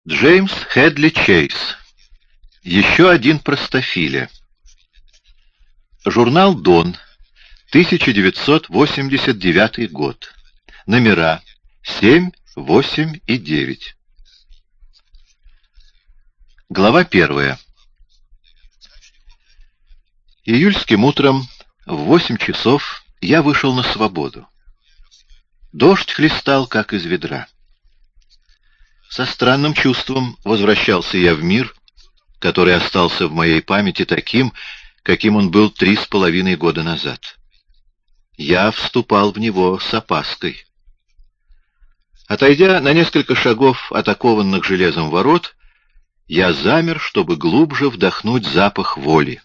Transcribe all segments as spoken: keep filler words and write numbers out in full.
Джеймс Хедли Чейз. Еще один простофиля. Журнал «Дон», тысяча девятьсот восемьдесят девятый год. Номера семь, восемь и девять. Глава первая. Июльским утром в восемь часов я вышел на свободу. Дождь хлестал, как из ведра. Со странным чувством возвращался я в мир, который остался в моей памяти таким, каким он был три с половиной года назад. Я вступал в него с опаской. Отойдя на несколько шагов от окованных железом ворот, я замер, чтобы глубже вдохнуть запах воли.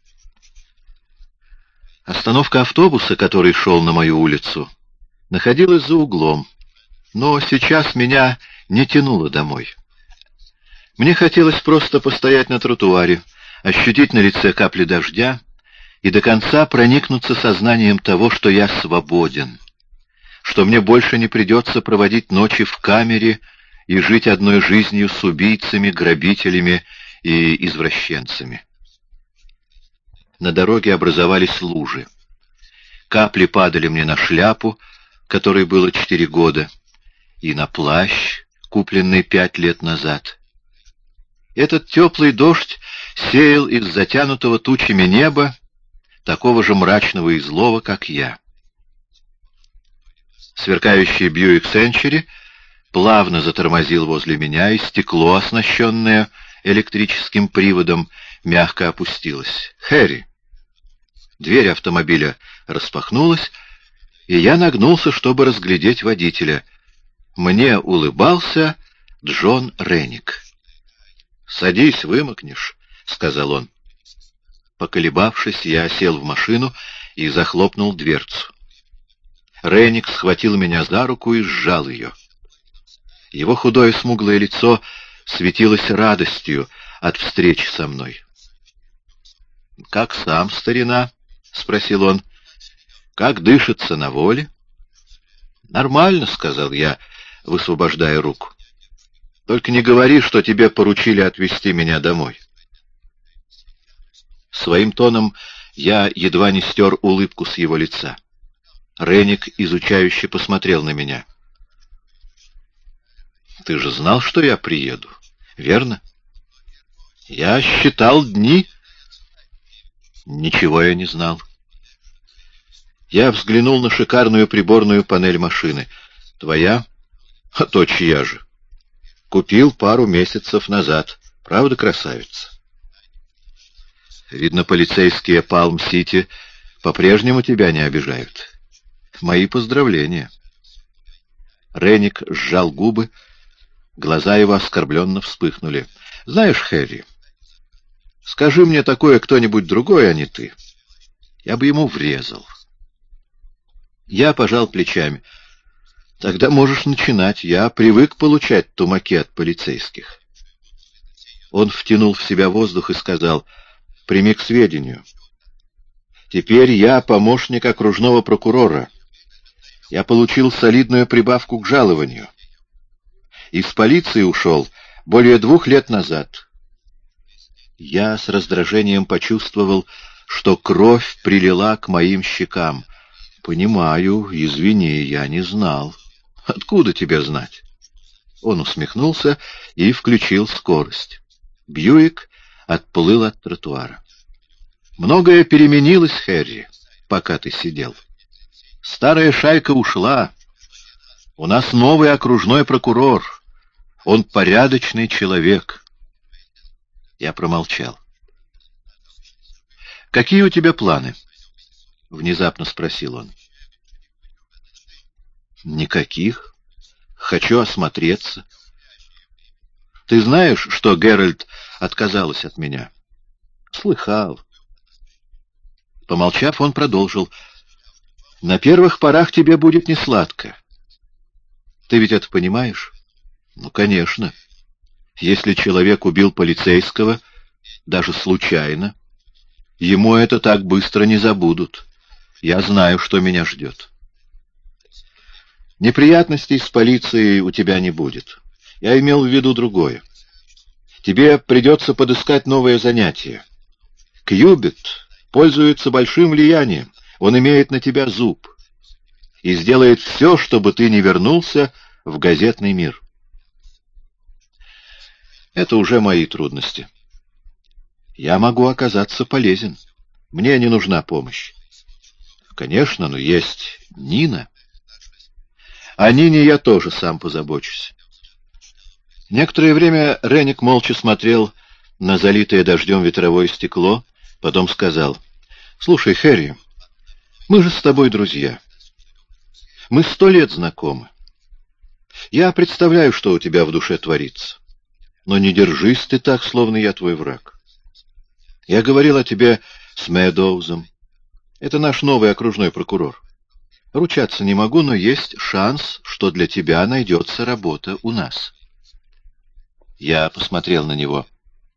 Остановка автобуса, который шел на мою улицу, находилась за углом, но сейчас меня не тянуло домой. Мне хотелось просто постоять на тротуаре, ощутить на лице капли дождя и до конца проникнуться сознанием того, что я свободен, что мне больше не придется проводить ночи в камере и жить одной жизнью с убийцами, грабителями и извращенцами. На дороге образовались лужи. Капли падали мне на шляпу, которой было четыре года, и на плащ, купленный пять лет назад. Этот теплый дождь сеял из затянутого тучами неба, такого же мрачного и злого, как я. Сверкающий Бьюик Сенчери плавно затормозил возле меня, и стекло, оснащенное электрическим приводом, мягко опустилось. «Хэри!» Дверь автомобиля распахнулась, и я нагнулся, чтобы разглядеть водителя. Мне улыбался Джон Ренник. «Садись, вымокнешь», — сказал он. Поколебавшись, я сел в машину и захлопнул дверцу. Ренник схватил меня за руку и сжал ее. Его худое смуглое лицо светилось радостью от встречи со мной. «Как сам, старина?» — спросил он. «Как дышится на воле?» «Нормально», — сказал я, высвобождая руку. «Только не говори, что тебе поручили отвезти меня домой». Своим тоном я едва не стер улыбку с его лица. Ренник изучающе посмотрел на меня. «Ты же знал, что я приеду, верно?» «Я считал дни». «Ничего я не знал». Я взглянул на шикарную приборную панель машины. «Твоя? А то чья же? Купил пару месяцев назад. Правда, красавица?» «Видно, полицейские Палм-Сити по-прежнему тебя не обижают. Мои поздравления». Ренник сжал губы, глаза его оскорбленно вспыхнули. «Знаешь, Хэри, скажи мне такое кто-нибудь другой, а не ты. Я бы ему врезал». Я пожал плечами. «Тогда можешь начинать. Я привык получать тумаки от полицейских». Он втянул в себя воздух и сказал: «Прими к сведению. Теперь я помощник окружного прокурора. Я получил солидную прибавку к жалованию. Из полиции ушел более двух лет назад». Я с раздражением почувствовал, что кровь прилила к моим щекам. «Понимаю, извини, я не знал». «Откуда тебе знать?» Он усмехнулся и включил скорость. Бьюик отплыл от тротуара. «Многое переменилось, Хэри, пока ты сидел. Старая шайка ушла. У нас новый окружной прокурор. Он порядочный человек». Я промолчал. «Какие у тебя планы?» — внезапно спросил он. «Никаких. Хочу осмотреться. Ты знаешь, что Геральт отказалась от меня?» «Слыхал». Помолчав, он продолжил. «На первых порах тебе будет несладко. Ты ведь это понимаешь?» «Ну, конечно. Если человек убил полицейского, даже случайно, ему это так быстро не забудут. Я знаю, что меня ждет». «Неприятностей с полицией у тебя не будет. Я имел в виду другое. Тебе придется подыскать новое занятие. Кьюбит пользуется большим влиянием, он имеет на тебя зуб и сделает все, чтобы ты не вернулся в газетный мир. Это уже мои трудности. Я могу оказаться полезен. Мне не нужна помощь. Конечно, но есть Нина. О Нине я тоже сам позабочусь. Некоторое время Ренник молча смотрел на залитое дождем ветровое стекло, потом сказал: «Слушай, Хэри, мы же с тобой друзья. Мы сто лет знакомы. Я представляю, что у тебя в душе творится. Но не держись ты так, словно я твой враг. Я говорил о тебе с Медоузом. Это наш новый окружной прокурор. Ручаться не могу, но есть шанс, что для тебя найдется работа у нас». Я посмотрел на него.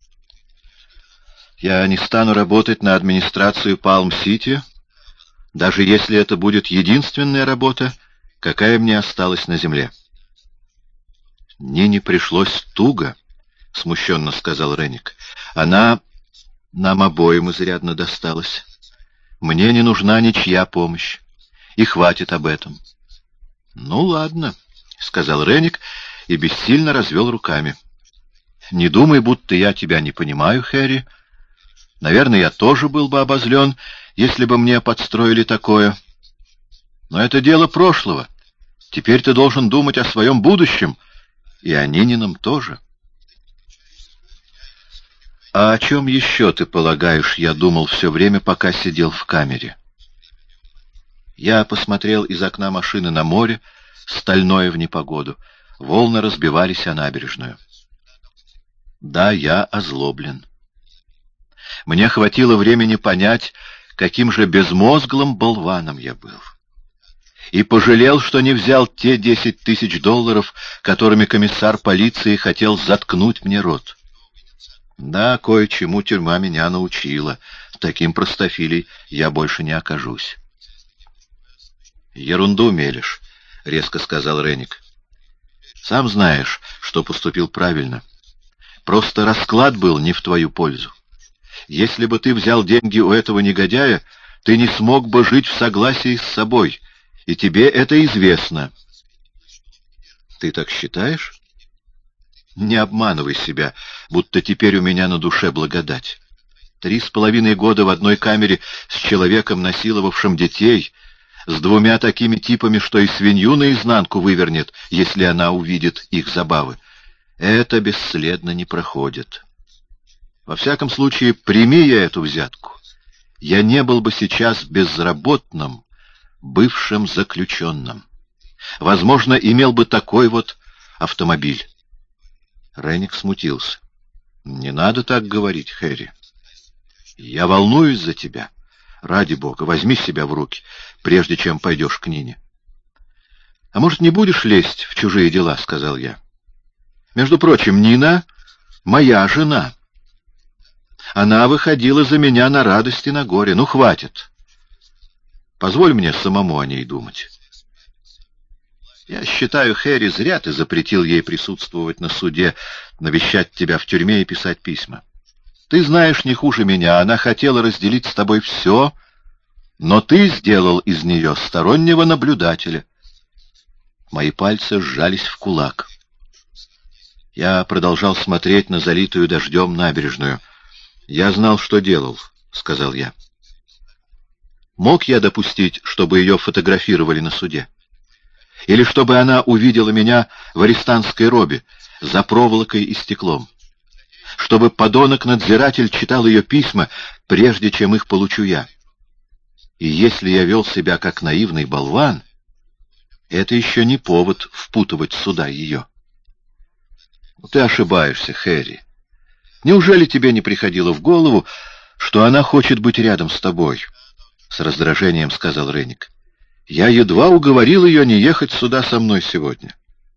«Я не стану работать на администрацию Палм-Сити, даже если это будет единственная работа, какая мне осталась на земле». «Нине пришлось туго», — смущенно сказал Ренник. «Она нам обоим изрядно досталась. Мне не нужна ничья помощь, и хватит об этом». «Ну ладно», — сказал Ренник и бессильно развел руками. «Не думай, будто я тебя не понимаю, Хэри. Наверное, я тоже был бы обозлен, если бы мне подстроили такое. Но это дело прошлого. Теперь ты должен думать о своем будущем, и о Нинином тоже». «А о чем еще, ты полагаешь, я думал все время, пока сидел в камере?» Я посмотрел из окна машины на море, стальное в непогоду. Волны разбивались о набережную. Да, я озлоблен. Мне хватило времени понять, каким же безмозглым болваном я был. И пожалел, что не взял те десять тысяч долларов, которыми комиссар полиции хотел заткнуть мне рот. Да, кое-чему тюрьма меня научила. Таким простофилей я больше не окажусь. «Ерунду мелешь», — резко сказал Ренник. «Сам знаешь, что поступил правильно. Просто расклад был не в твою пользу. Если бы ты взял деньги у этого негодяя, ты не смог бы жить в согласии с собой, и тебе это известно». «Ты так считаешь?» «Не обманывай себя, будто теперь у меня на душе благодать. Три с половиной года в одной камере с человеком, насиловавшим детей, с двумя такими типами, что и свинью наизнанку вывернет, если она увидит их забавы. Это бесследно не проходит. Во всяком случае, прими я эту взятку. Я не был бы сейчас безработным, бывшим заключенным. Возможно, имел бы такой вот автомобиль». Ренник смутился. «Не надо так говорить, Хэри. Я волнуюсь за тебя. Ради бога, возьми себя в руки, прежде чем пойдешь к Нине». «А может, не будешь лезть в чужие дела?» — сказал я. «Между прочим, Нина — моя жена. Она выходила за меня на радость и на горе. Ну, хватит. Позволь мне самому о ней думать». «Я считаю, Хэри, зря ты запретил ей присутствовать на суде, навещать тебя в тюрьме и писать письма. Ты знаешь не хуже меня, она хотела разделить с тобой все, но ты сделал из нее стороннего наблюдателя». Мои пальцы сжались в кулак. Я продолжал смотреть на залитую дождем набережную. «Я знал, что делал», — сказал я. «Мог я допустить, чтобы ее фотографировали на суде? Или чтобы она увидела меня в арестантской робе, за проволокой и стеклом? Чтобы подонок-надзиратель читал ее письма, прежде чем их получу я? И если я вел себя как наивный болван, это еще не повод впутывать сюда ее». «Ты ошибаешься, Хэри. Неужели тебе не приходило в голову, что она хочет быть рядом с тобой?» — с раздражением сказал Ренник. «Я едва уговорил ее не ехать сюда со мной сегодня».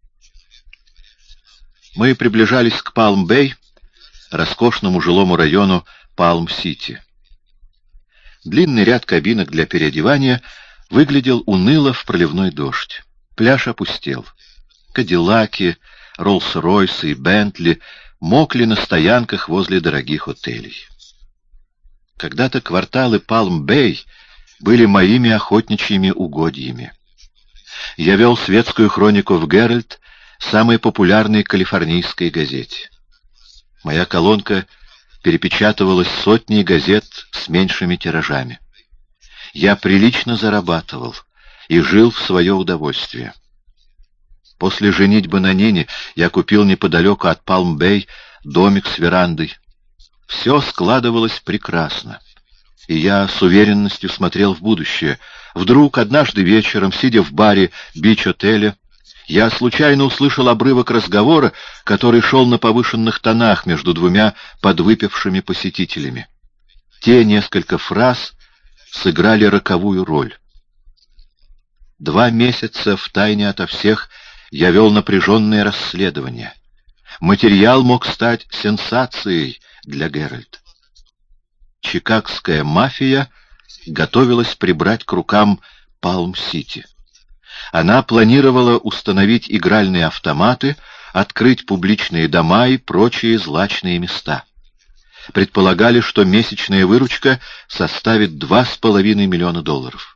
Мы приближались к Палм-Бэй, роскошному жилому району Палм-Сити. Длинный ряд кабинок для переодевания выглядел уныло в проливной дождь. Пляж опустел. Кадиллаки, Роллс-Ройсы и Бентли мокли на стоянках возле дорогих отелей. Когда-то кварталы Палм-Бэй были моими охотничьими угодьями. Я вел светскую хронику в «Геральт», самой популярной калифорнийской газете. Моя колонка перепечатывалась сотней газет с меньшими тиражами. Я прилично зарабатывал и жил в свое удовольствие. После женитьбы на Нине я купил неподалеку от Палм-Бэй домик с верандой. Все складывалось прекрасно, и я с уверенностью смотрел в будущее. Вдруг однажды вечером, сидя в баре бич-отеля, я случайно услышал обрывок разговора, который шел на повышенных тонах между двумя подвыпившими посетителями. Те несколько фраз сыграли роковую роль. Два месяца втайне ото всех я вел напряженное расследование. Материал мог стать сенсацией для Геральта. Чикагская мафия готовилась прибрать к рукам Палм-Сити. Она планировала установить игральные автоматы, открыть публичные дома и прочие злачные места. Предполагали, что месячная выручка составит два с половиной миллиона долларов.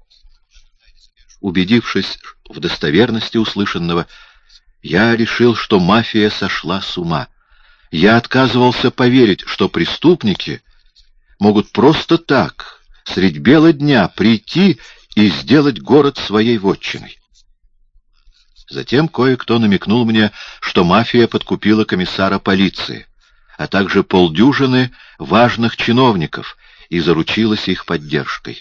Убедившись в достоверности услышанного, я решил, что мафия сошла с ума. Я отказывался поверить, что преступники могут просто так, средь бела дня, прийти и сделать город своей вотчиной. Затем кое-кто намекнул мне, что мафия подкупила комиссара полиции, а также полдюжины важных чиновников и заручилась их поддержкой.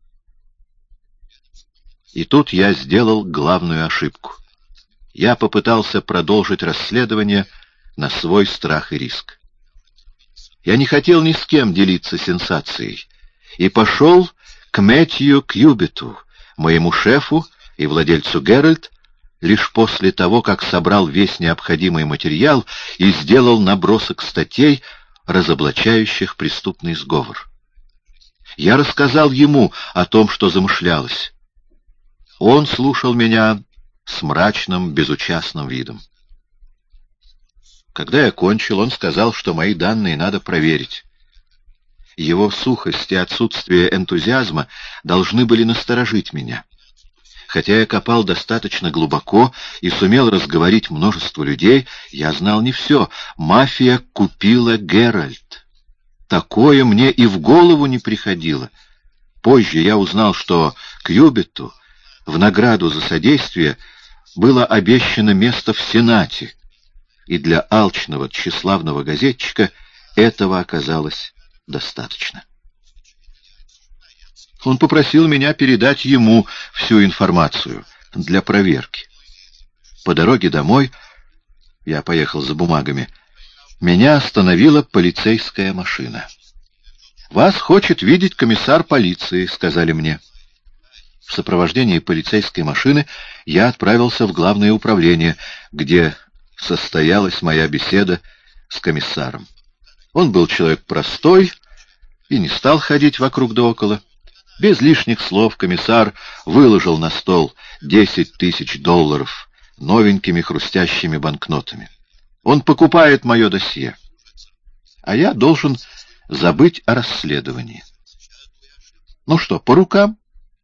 И тут я сделал главную ошибку. Я попытался продолжить расследование на свой страх и риск. Я не хотел ни с кем делиться сенсацией и пошел к Мэтью Кьюбиту, моему шефу и владельцу «Геральт», лишь после того, как собрал весь необходимый материал и сделал набросок статей, разоблачающих преступный сговор. Я рассказал ему о том, что замышлялось. Он слушал меня с мрачным, безучастным видом. Когда я кончил, он сказал, что мои данные надо проверить. Его сухость и отсутствие энтузиазма должны были насторожить меня. Хотя я копал достаточно глубоко и сумел разговорить множество людей, я знал не все. Мафия купила «Геральт». Такое мне и в голову не приходило. Позже я узнал, что Кьюбиту в награду за содействие было обещано место в Сенате, и для алчного, тщеславного газетчика этого оказалось достаточно. Он попросил меня передать ему всю информацию для проверки. По дороге домой, я поехал за бумагами, меня остановила полицейская машина. «Вас хочет видеть комиссар полиции», — сказали мне. В сопровождении полицейской машины я отправился в главное управление, где состоялась моя беседа с комиссаром. Он был человек простой и не стал ходить вокруг да около. Без лишних слов комиссар выложил на стол десять тысяч долларов новенькими хрустящими банкнотами. Он покупает мое досье, а я должен забыть о расследовании. Ну что, по рукам?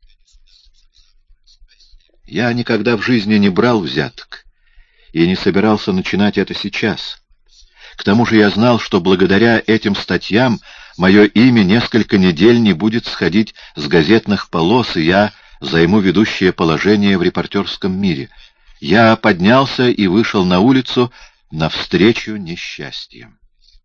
Я никогда в жизни не брал взяток и не собирался начинать это сейчас. К тому же я знал, что благодаря этим статьям мое имя несколько недель не будет сходить с газетных полос, и я займу ведущее положение в репортерском мире. Я поднялся и вышел на улицу навстречу несчастьям.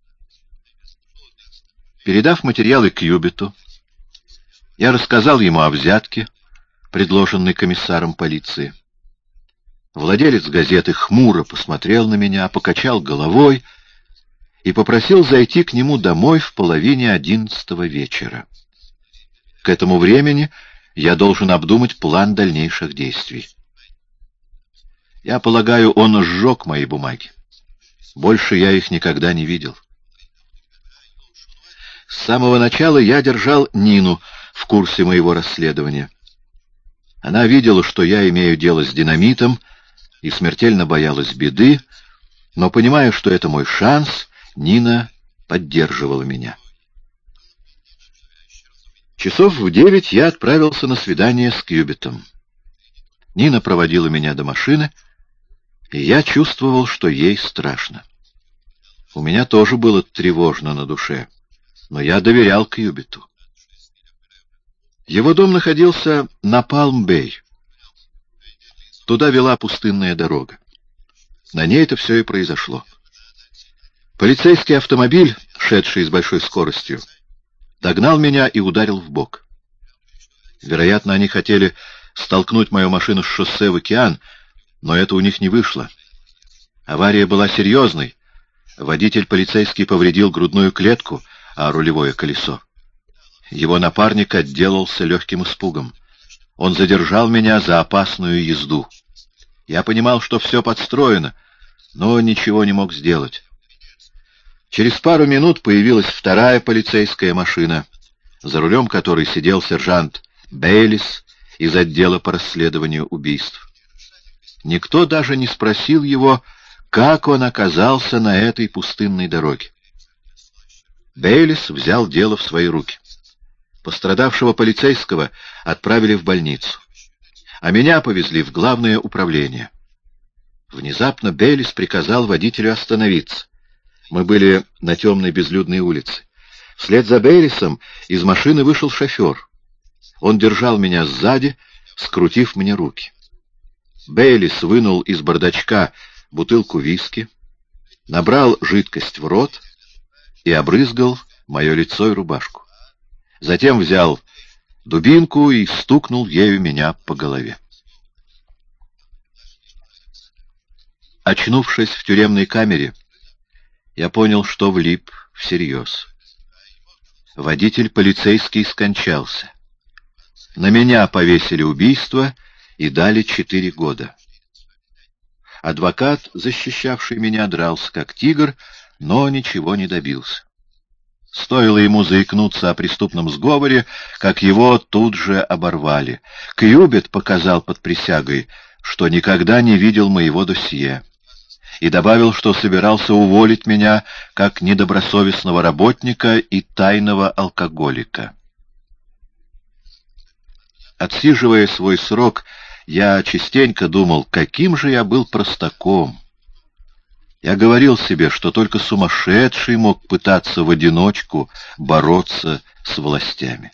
Передав материалы Кьюбиту, я рассказал ему о взятке, предложенной комиссаром полиции. Владелец газеты хмуро посмотрел на меня, покачал головой и попросил зайти к нему домой в половине одиннадцатого вечера. К этому времени я должен обдумать план дальнейших действий. Я полагаю, он сжег мои бумаги. Больше я их никогда не видел. С самого начала я держал Нину в курсе моего расследования. Она видела, что я имею дело с динамитом, и смертельно боялась беды, Но, понимая, что это мой шанс, Нина поддерживала меня. Часов в девять я отправился на свидание с Кьюбитом. Нина проводила меня до машины, и я чувствовал, что ей страшно. У меня тоже было тревожно на душе, но я доверял Кьюбиту. Его дом находился на Палм-Бэй. Туда вела пустынная дорога. На ней это все и произошло. Полицейский автомобиль, шедший с большой скоростью, догнал меня и ударил в бок. Вероятно, они хотели столкнуть мою машину с шоссе в океан, но это у них не вышло. Авария была серьезной. Водитель полицейский повредил грудную клетку, а рулевое колесо. Его напарник отделался легким испугом. Он задержал меня за опасную езду. Я понимал, что все подстроено, но ничего не мог сделать. Через пару минут появилась вторая полицейская машина, за рулем которой сидел сержант Бейлис из отдела по расследованию убийств. Никто даже не спросил его, как он оказался на этой пустынной дороге. Бейлис взял дело в свои руки. Пострадавшего полицейского отправили в больницу, а меня повезли в главное управление. Внезапно Бейлис приказал водителю остановиться. Мы были на темной безлюдной улице. Вслед за Бейлисом из машины вышел шофер. Он держал меня сзади, скрутив мне руки. Бейлис вынул из бардачка бутылку виски, набрал жидкость в рот и обрызгал мое лицо и рубашку. Затем взял дубинку и стукнул ею меня по голове. Очнувшись в тюремной камере, я понял, что влип всерьез. Водитель полицейский скончался. На меня повесили убийство и дали четыре года. Адвокат, защищавший меня, дрался как тигр, но ничего не добился. Стоило ему заикнуться о преступном сговоре, как его тут же оборвали. Кьюбит показал под присягой, что никогда не видел моего досье, и добавил, что собирался уволить меня как недобросовестного работника и тайного алкоголика. Отсиживая свой срок, я частенько думал, каким же я был простаком. Я говорил себе, что только сумасшедший мог пытаться в одиночку бороться с властями.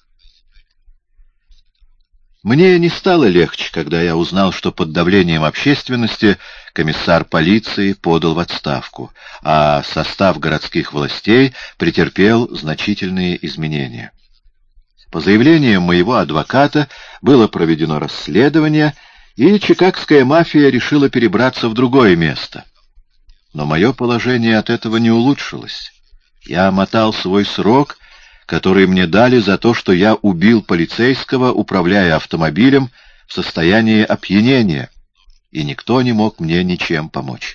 Мне не стало легче, когда я узнал, что под давлением общественности комиссар полиции подал в отставку, а состав городских властей претерпел значительные изменения. По заявлению моего адвоката было проведено расследование, и чикагская мафия решила перебраться в другое место. Но мое положение от этого не улучшилось. Я мотал свой срок, который мне дали за то, что я убил полицейского, управляя автомобилем в состоянии опьянения, и никто не мог мне ничем помочь.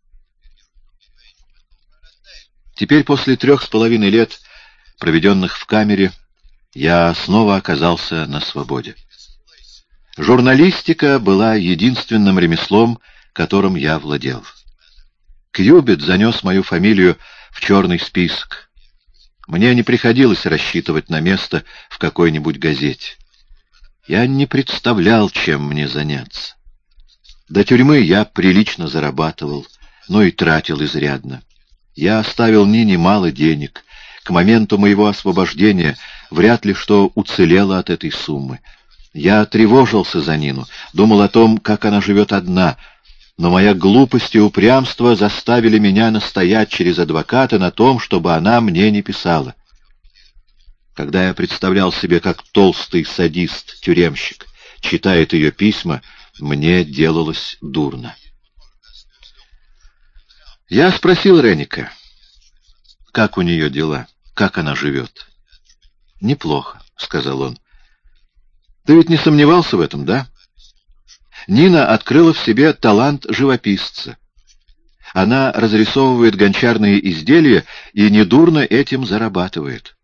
Теперь, после трех с половиной лет, проведенных в камере, я снова оказался на свободе. Журналистика была единственным ремеслом, которым я владел. Кьюбит занес мою фамилию в черный список. Мне не приходилось рассчитывать на место в какой-нибудь газете. Я не представлял, чем мне заняться. До тюрьмы я прилично зарабатывал, но и тратил изрядно. Я оставил Нине мало денег. К моменту моего освобождения вряд ли что уцелело от этой суммы. Я тревожился за Нину, думал о том, как она живет одна, но моя глупость и упрямство заставили меня настоять через адвоката на том, чтобы она мне не писала. Когда я представлял себе, как толстый садист-тюремщик читает ее письма, мне делалось дурно. Я спросил Ренника, как у нее дела, как она живет. «Неплохо», — сказал он. «Ты ведь не сомневался в этом, да?» Нина открыла в себе талант живописца. Она разрисовывает гончарные изделия и недурно этим зарабатывает.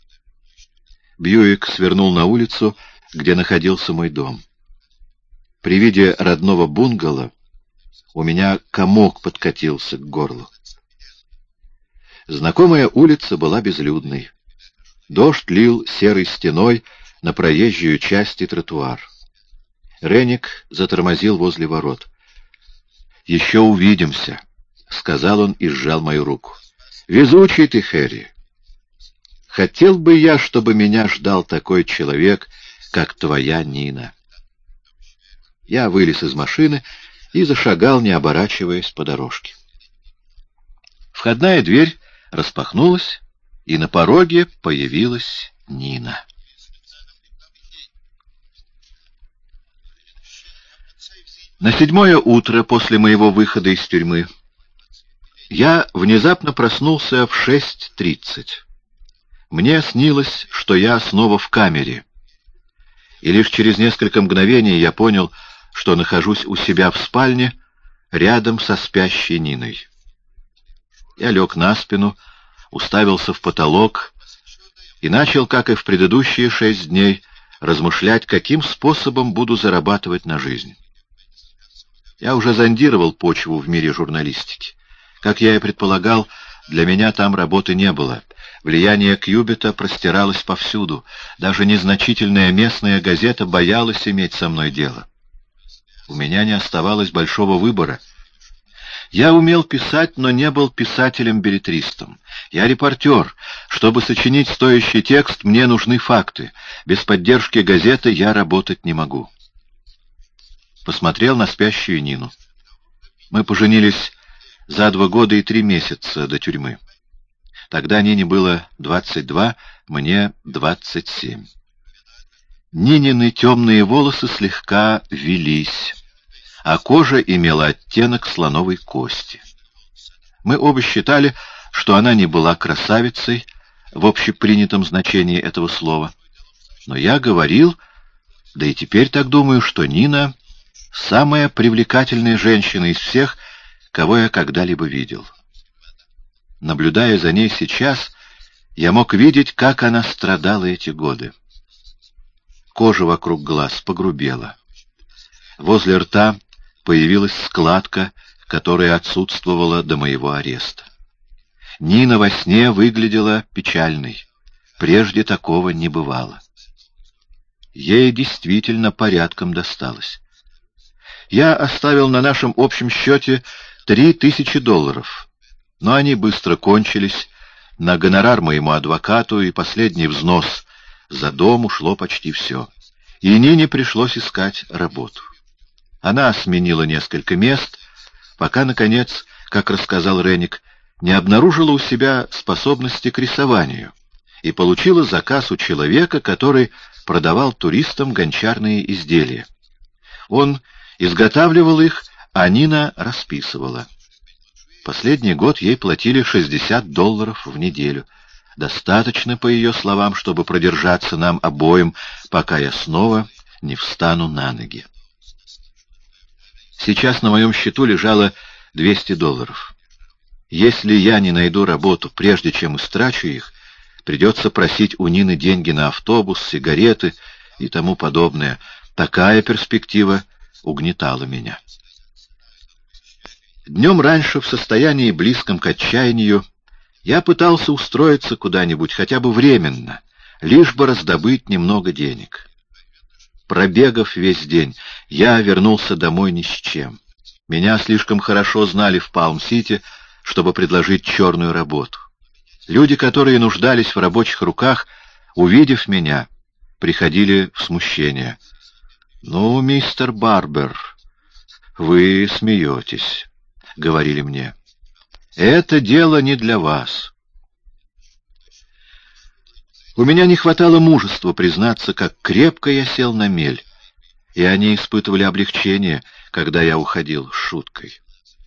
Бьюик свернул на улицу, где находился мой дом. При виде родного бунгало У меня комок подкатился к горлу. Знакомая улица была безлюдной. Дождь лил серой стеной на проезжую часть и тротуар. Ренник затормозил возле ворот. «Еще увидимся», — сказал он и сжал мою руку. «Везучий ты, Хэри. Хотел бы я, чтобы меня ждал такой человек, как твоя Нина». Я вылез из машины и зашагал, не оборачиваясь, по дорожке. Входная дверь распахнулась, и на пороге появилась Нина. На седьмое утро после моего выхода из тюрьмы я внезапно проснулся в шесть тридцать. Мне снилось, что я снова в камере, и лишь через несколько мгновений я понял, что нахожусь у себя в спальне рядом со спящей Ниной. Я лег на спину, уставился в потолок и начал, как и в предыдущие шесть дней, размышлять, каким способом буду зарабатывать на жизнь. Я уже зондировал почву в мире журналистики. Как я и предполагал, для меня там работы не было. Влияние Кьюбита простиралось повсюду. Даже незначительная местная газета боялась иметь со мной дело. У меня не оставалось большого выбора. Я умел писать, но не был писателем-беллетристом. Я репортер. Чтобы сочинить стоящий текст, мне нужны факты. Без поддержки газеты я работать не могу. Посмотрел на спящую Нину. Мы поженились за два года и три месяца до тюрьмы. Тогда Нине было двадцать два, мне двадцать семь. Нинины темные волосы слегка вились, а кожа имела оттенок слоновой кости. Мы оба считали, что она не была красавицей в общепринятом значении этого слова. Но я говорил, да и теперь так думаю, что Нина — самая привлекательная женщина из всех, кого я когда-либо видел. Наблюдая за ней сейчас, я мог видеть, как она страдала эти годы. Кожа вокруг глаз погрубела. Возле рта появилась складка, которая отсутствовала до моего ареста. Нина во сне выглядела печальной. Прежде такого не бывало. Ей действительно порядком досталось. Я оставил на нашем общем счете три тысячи долларов, но они быстро кончились. На гонорар моему адвокату и последний взнос за дом ушло почти все. И Нине пришлось искать работу. Она сменила несколько мест, пока, наконец, как рассказал Ренник, не обнаружила у себя способности к рисованию и получила заказ у человека, который продавал туристам гончарные изделия. Он изготавливал их, а Нина расписывала. Последний год ей платили шестьдесят долларов в неделю. Достаточно, по ее словам, чтобы продержаться нам обоим, пока я снова не встану на ноги. Сейчас на моем счету лежало двести долларов. Если я не найду работу, прежде чем истрачу их, придется просить у Нины деньги на автобус, сигареты и тому подобное. Такая перспектива угнетала меня. Днем раньше, в состоянии близком к отчаянию, я пытался устроиться куда-нибудь, хотя бы временно, лишь бы раздобыть немного денег. Пробегав весь день, я вернулся домой ни с чем. Меня слишком хорошо знали в Палм-Сити, чтобы предложить черную работу. Люди, которые нуждались в рабочих руках, увидев меня, приходили в смущение. «Ну, мистер Барбер, вы смеетесь», — говорили мне. «Это дело не для вас». У меня не хватало мужества признаться, как крепко я сел на мель, и они испытывали облегчение, когда я уходил с шуткой.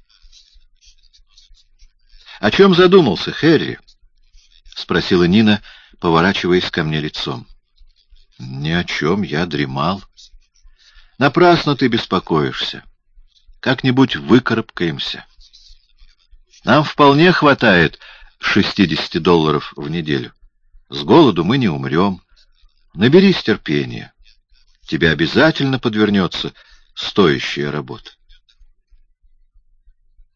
«О чем задумался, Хэрри?» — спросила Нина, поворачиваясь ко мне лицом. «Ни о чем, я дремал». «Напрасно ты беспокоишься. Как-нибудь выкарабкаемся. Нам вполне хватает шестьдесят долларов в неделю. С голоду мы не умрем. Наберись терпения. Тебе обязательно подвернется стоящая работа».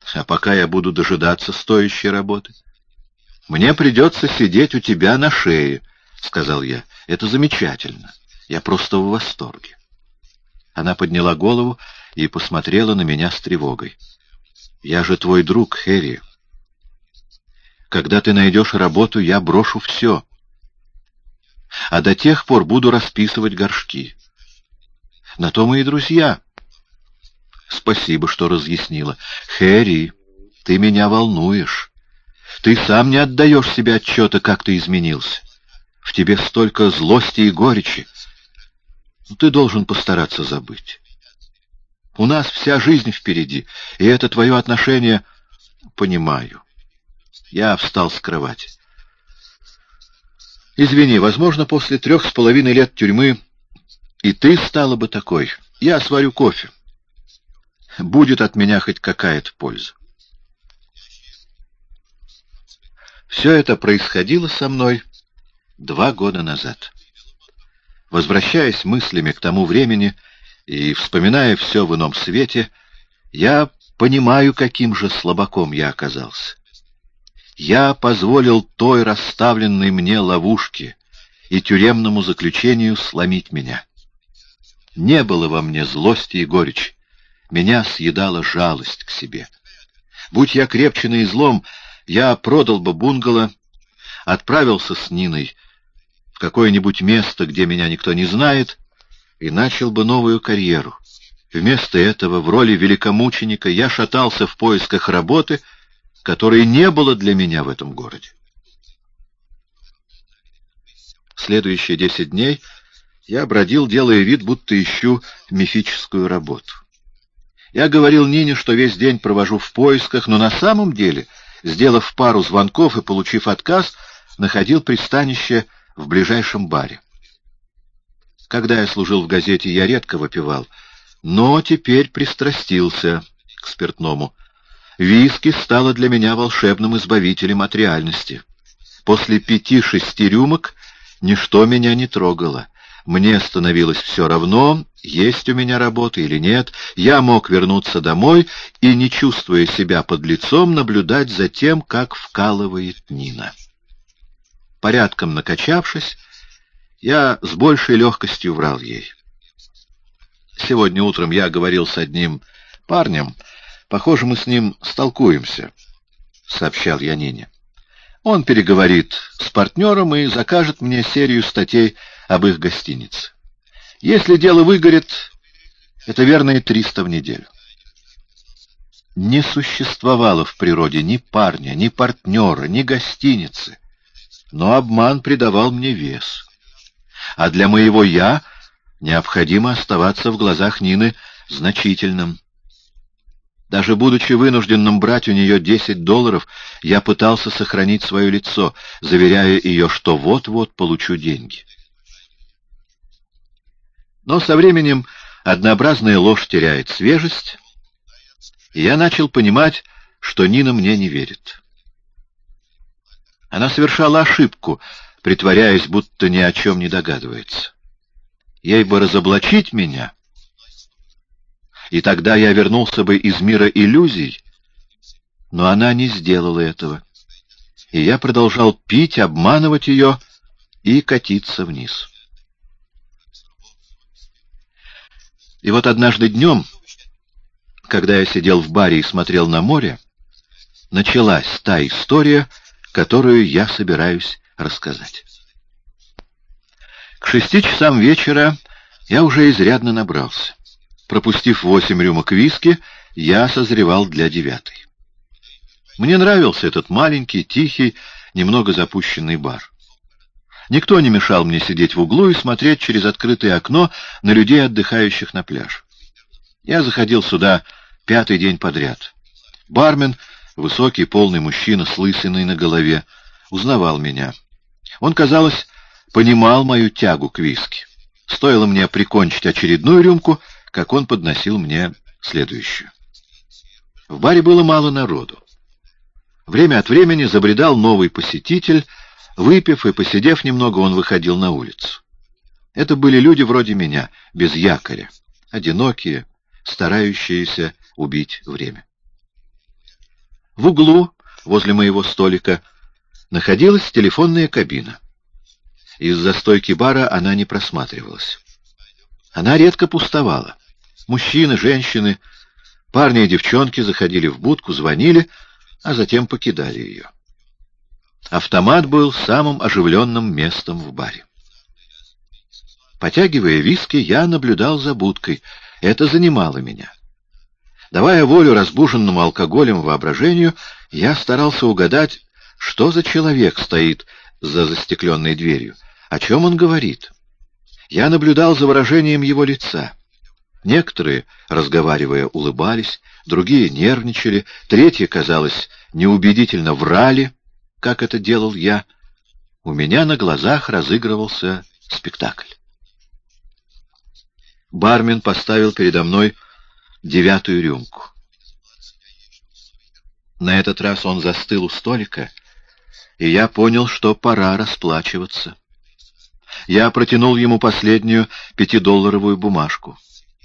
А пока я буду дожидаться стоящей работы, мне придется сидеть у тебя на шее, — сказал я. Это замечательно. Я просто в восторге. Она подняла голову и посмотрела на меня с тревогой. Я же твой друг, Хэри. Когда ты найдешь работу, я брошу все. А до тех пор буду расписывать горшки. На то мы и друзья. Спасибо, что разъяснила. Хэри, ты меня волнуешь. Ты сам не отдаешь себе отчета, как ты изменился. В тебе столько злости и горечи. Ты должен постараться забыть. У нас вся жизнь впереди, и это твое отношение... Понимаю. Я встал с кровати. Извини, возможно, после трех с половиной лет тюрьмы и ты стала бы такой. Я сварю кофе. Будет от меня хоть какая-то польза. Все это происходило со мной два года назад. Возвращаясь мыслями к тому времени и вспоминая все в ином свете, я понимаю, каким же слабаком я оказался. Я позволил той расставленной мне ловушке и тюремному заключению сломить меня. Не было во мне злости и горечи. Меня съедала жалость к себе. Будь я крепче на излом, я продал бы бунгало, отправился с Ниной в какое-нибудь место, где меня никто не знает, и начал бы новую карьеру. Вместо этого в роли великомученика я шатался в поисках работы, которой не было для меня в этом городе. Следующие десять дней я бродил, делая вид, будто ищу мифическую работу. Я говорил Нине, что весь день провожу в поисках, но на самом деле, сделав пару звонков и получив отказ, находил пристанище в ближайшем баре. Когда я служил в газете, я редко выпивал, но теперь пристрастился к спиртному. Виски стало для меня волшебным избавителем от реальности. После пяти-шести рюмок ничто меня не трогало. Мне становилось все равно, есть у меня работа или нет. Я мог вернуться домой и, не чувствуя себя подлецом, наблюдать за тем, как вкалывает Нина. Порядком накачавшись, я с большей легкостью врал ей. Сегодня утром я говорил с одним парнем. Похоже, мы с ним столкуемся, — сообщал я Нине. Он переговорит с партнером и закажет мне серию статей об их гостинице. Если дело выгорит, это верные триста в неделю. Не существовало в природе ни парня, ни партнера, ни гостиницы, но обман придавал мне вес. А для моего «я» необходимо оставаться в глазах Нины значительным. Даже будучи вынужденным брать у нее десять долларов, я пытался сохранить свое лицо, заверяя ее, что вот-вот получу деньги. Но со временем однообразная ложь теряет свежесть, и я начал понимать, что Нина мне не верит. Она совершала ошибку, притворяясь, будто ни о чем не догадывается. Ей бы разоблачить меня, и тогда я вернулся бы из мира иллюзий, но она не сделала этого, и я продолжал пить, обманывать ее и катиться вниз. И вот однажды днем, когда я сидел в баре и смотрел на море, началась та история, которую я собираюсь рассказать. К шести часам вечера я уже изрядно набрался. Пропустив восемь рюмок виски, я созревал для девятой. Мне нравился этот маленький, тихий, немного запущенный бар. Никто не мешал мне сидеть в углу и смотреть через открытое окно на людей, отдыхающих на пляж. Я заходил сюда пятый день подряд. Бармен, высокий, полный мужчина с лысиной на голове, узнавал меня. Он, казалось, понимал мою тягу к виски. Стоило мне прикончить очередную рюмку, как он подносил мне следующую. В баре было мало народу. Время от времени забредал новый посетитель. Выпив и посидев немного, он выходил на улицу. Это были люди вроде меня, без якоря, одинокие, старающиеся убить время. В углу, возле моего столика, находилась телефонная кабина. Из-за стойки бара она не просматривалась. Она редко пустовала. Мужчины, женщины, парни и девчонки заходили в будку, звонили, а затем покидали ее. Автомат был самым оживленным местом в баре. Потягивая виски, я наблюдал за будкой. Это занимало меня. Давая волю разбуженному алкоголем воображению, я старался угадать, что за человек стоит за застекленной дверью, о чем он говорит. Я наблюдал за выражением его лица. Некоторые, разговаривая, улыбались, другие нервничали, третьи, казалось, неубедительно врали, как это делал я. У меня на глазах разыгрывался спектакль. Бармен поставил передо мной девятую рюмку. На этот раз он застыл у столика, и я понял, что пора расплачиваться. Я протянул ему последнюю пятидолларовую бумажку.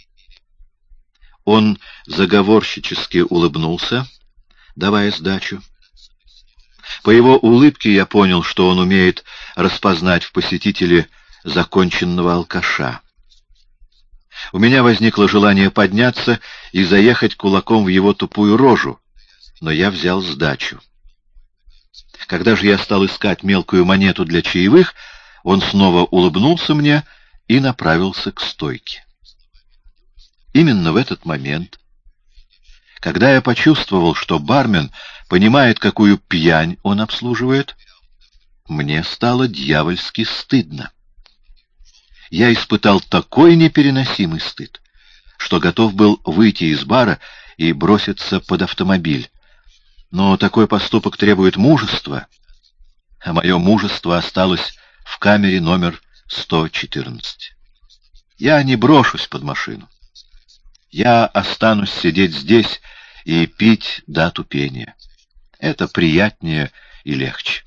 Он заговорщически улыбнулся, давая сдачу. По его улыбке я понял, что он умеет распознать в посетителе законченного алкаша. У меня возникло желание подняться и заехать кулаком в его тупую рожу, но я взял сдачу. Когда же я стал искать мелкую монету для чаевых, он снова улыбнулся мне и направился к стойке. Именно в этот момент, когда я почувствовал, что бармен понимает, какую пьянь он обслуживает, мне стало дьявольски стыдно. Я испытал такой непереносимый стыд, что готов был выйти из бара и броситься под автомобиль. Но такой поступок требует мужества, а мое мужество осталось в камере номер сто четырнадцать. Я не брошусь под машину. Я останусь сидеть здесь и пить до отупения. Это приятнее и легче.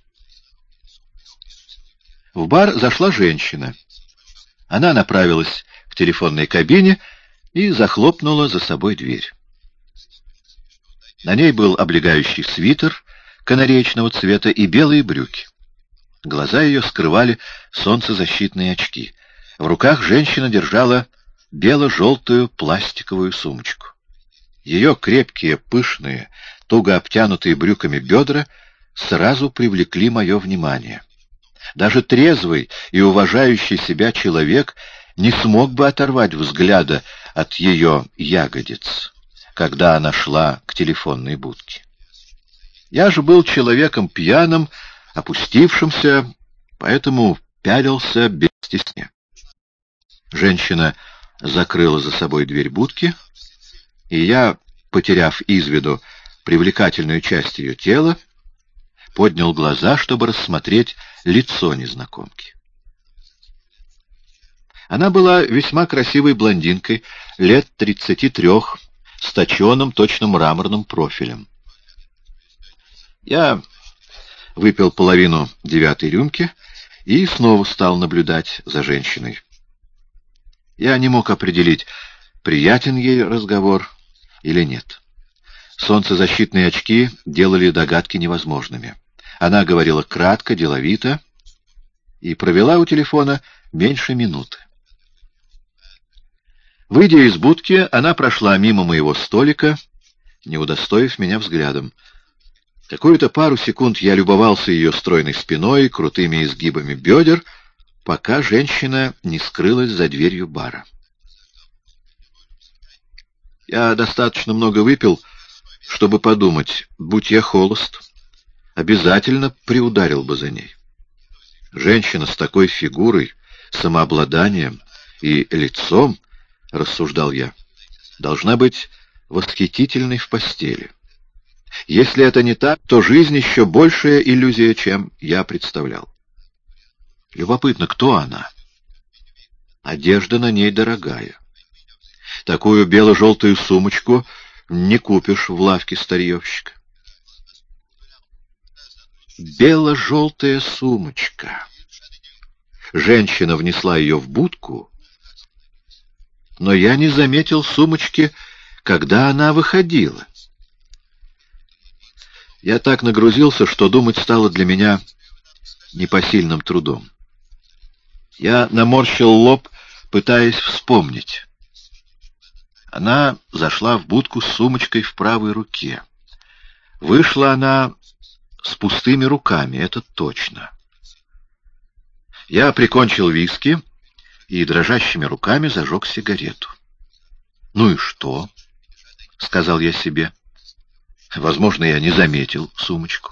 В бар зашла женщина. Она направилась к телефонной кабине и захлопнула за собой дверь. На ней был облегающий свитер канареечного цвета и белые брюки. Глаза ее скрывали солнцезащитные очки. В руках женщина держала бело-желтую пластиковую сумочку. Ее крепкие, пышные, туго обтянутые брюками бедра сразу привлекли мое внимание. Даже трезвый и уважающий себя человек не смог бы оторвать взгляда от ее ягодиц, когда она шла к телефонной будке. Я же был человеком пьяным, опустившимся, поэтому пялился без стеснения. Женщина закрыла за собой дверь будки, и я, потеряв из виду привлекательную часть ее тела, поднял глаза, чтобы рассмотреть лицо незнакомки. Она была весьма красивой блондинкой, лет тридцати трех, с точеным, точно мраморным профилем. Я выпил половину девятой рюмки и снова стал наблюдать за женщиной. Я не мог определить, приятен ей разговор или нет. Солнцезащитные очки делали догадки невозможными. Она говорила кратко, деловито и провела у телефона меньше минуты. Выйдя из будки, она прошла мимо моего столика, не удостоив меня взглядом. Какую-то пару секунд я любовался ее стройной спиной, крутыми изгибами бедер, пока женщина не скрылась за дверью бара. Я достаточно много выпил, чтобы подумать, будь я холост, обязательно приударил бы за ней. Женщина с такой фигурой, самообладанием и лицом, рассуждал я, должна быть восхитительной в постели. Если это не так, то жизнь еще большая иллюзия, чем я представлял. Любопытно, кто она? Одежда на ней дорогая. Такую бело-желтую сумочку не купишь в лавке старьевщика. Бело-желтая сумочка. Женщина внесла ее в будку, но я не заметил сумочки, когда она выходила. Я так нагрузился, что думать стало для меня непосильным трудом. Я наморщил лоб, пытаясь вспомнить. Она зашла в будку с сумочкой в правой руке. Вышла она с пустыми руками, это точно. Я прикончил виски и дрожащими руками зажег сигарету. «Ну и что?» — сказал я себе. Возможно, я не заметил сумочку.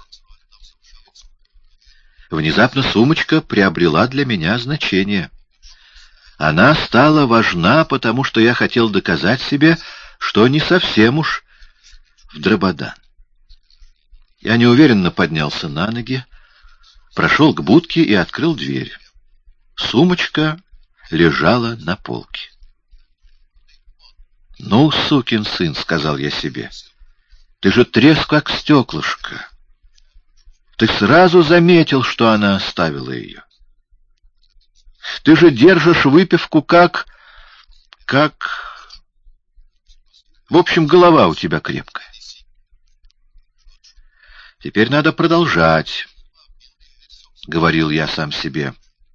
Внезапно сумочка приобрела для меня значение. Она стала важна, потому что я хотел доказать себе, что не совсем уж в драбадан. Я неуверенно поднялся на ноги, прошел к будке и открыл дверь. Сумочка лежала на полке. «Ну, сукин сын», — сказал я себе, — «ты же треск как стеклышко. Ты сразу заметил, что она оставила ее. Ты же держишь выпивку как... как... В общем, голова у тебя крепкая. Теперь надо продолжать», — говорил я сам себе.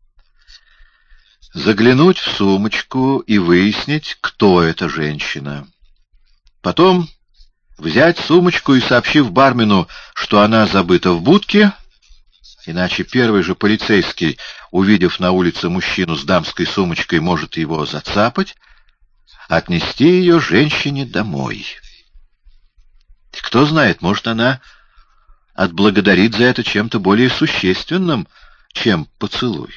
«Заглянуть в сумочку и выяснить, кто эта женщина. Потом взять сумочку и, сообщив бармену, что она забыта в будке, иначе первый же полицейский, увидев на улице мужчину с дамской сумочкой, может его зацапать, отнести ее женщине домой. И кто знает, может, она отблагодарит за это чем-то более существенным, чем поцелуй».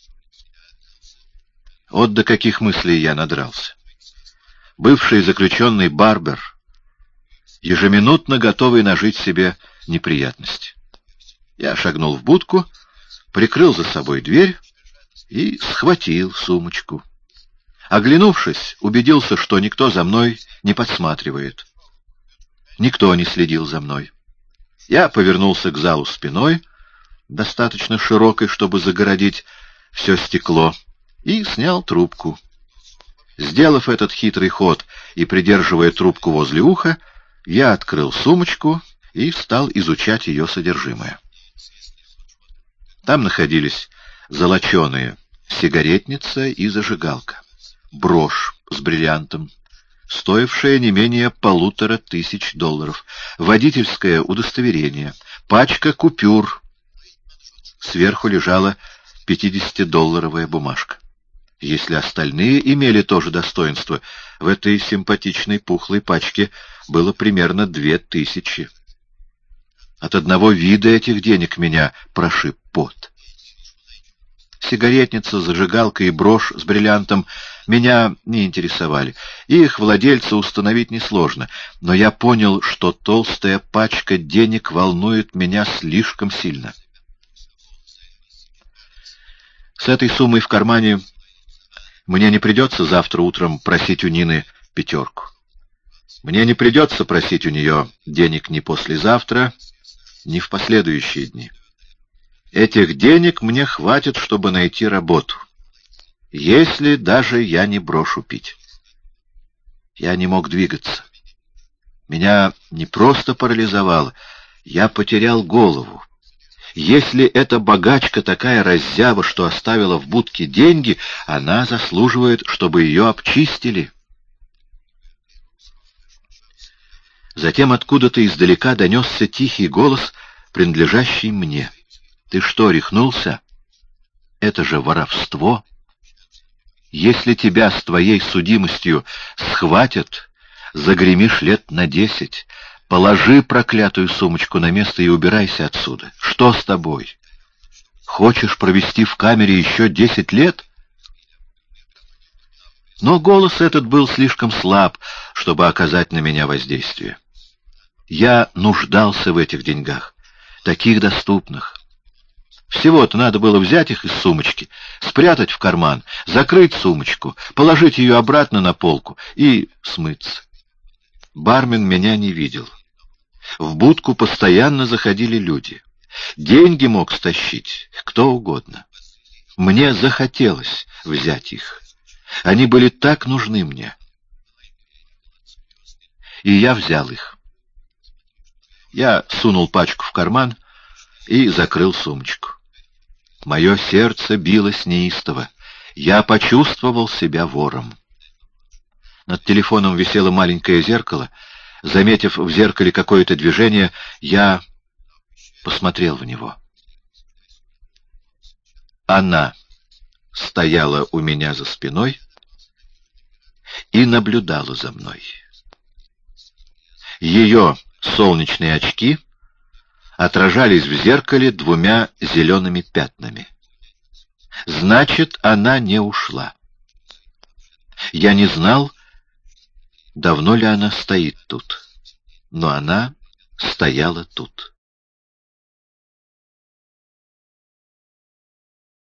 Вот до каких мыслей я надрался. Бывший заключенный Барбер, ежеминутно готовый нажить себе неприятности. Я шагнул в будку, прикрыл за собой дверь и схватил сумочку. Оглянувшись, убедился, что никто за мной не подсматривает. Никто не следил за мной. Я повернулся к залу спиной, достаточно широкой, чтобы загородить все стекло, и снял трубку. Сделав этот хитрый ход и придерживая трубку возле уха, я открыл сумочку и стал изучать ее содержимое. Там находились золоченые сигаретница и зажигалка, брошь с бриллиантом, стоившая не менее полутора тысяч долларов, водительское удостоверение, пачка купюр. Сверху лежала пятидесятидолларовая бумажка. Если остальные имели то же достоинство, в этой симпатичной пухлой пачке было примерно две тысячи. От одного вида этих денег меня прошиб пот. Сигаретница, зажигалка и брошь с бриллиантом меня не интересовали. Их владельца установить несложно, но я понял, что толстая пачка денег волнует меня слишком сильно. С этой суммой в кармане мне не придется завтра утром просить у Нины пятерку. Мне не придется просить у нее денег ни послезавтра, ни в последующие дни. Этих денег мне хватит, чтобы найти работу, если даже я не брошу пить. Я не мог двигаться. Меня не просто парализовало, я потерял голову. Если эта богачка такая раззява, что оставила в будке деньги, она заслуживает, чтобы ее обчистили. Затем откуда-то издалека донесся тихий голос, принадлежащий мне. «Ты что, рехнулся? Это же воровство. Если тебя с твоей судимостью схватят, загремишь лет на десять. Положи проклятую сумочку на место и убирайся отсюда. Что с тобой? Хочешь провести в камере еще десять лет?» Но голос этот был слишком слаб, чтобы оказать на меня воздействие. Я нуждался в этих деньгах, таких доступных. Всего-то надо было взять их из сумочки, спрятать в карман, закрыть сумочку, положить ее обратно на полку и смыться. Бармен меня не видел. В будку постоянно заходили люди. Деньги мог стащить кто угодно. Мне захотелось взять их. Они были так нужны мне. И я взял их. Я сунул пачку в карман и закрыл сумочку. Мое сердце билось неистово. Я почувствовал себя вором. Над телефоном висело маленькое зеркало. Заметив в зеркале какое-то движение, я посмотрел в него. Она стояла у меня за спиной и наблюдала за мной. Ее солнечные очки отражались в зеркале двумя зелеными пятнами. Значит, она не ушла. Я не знал, давно ли она стоит тут, но она стояла тут.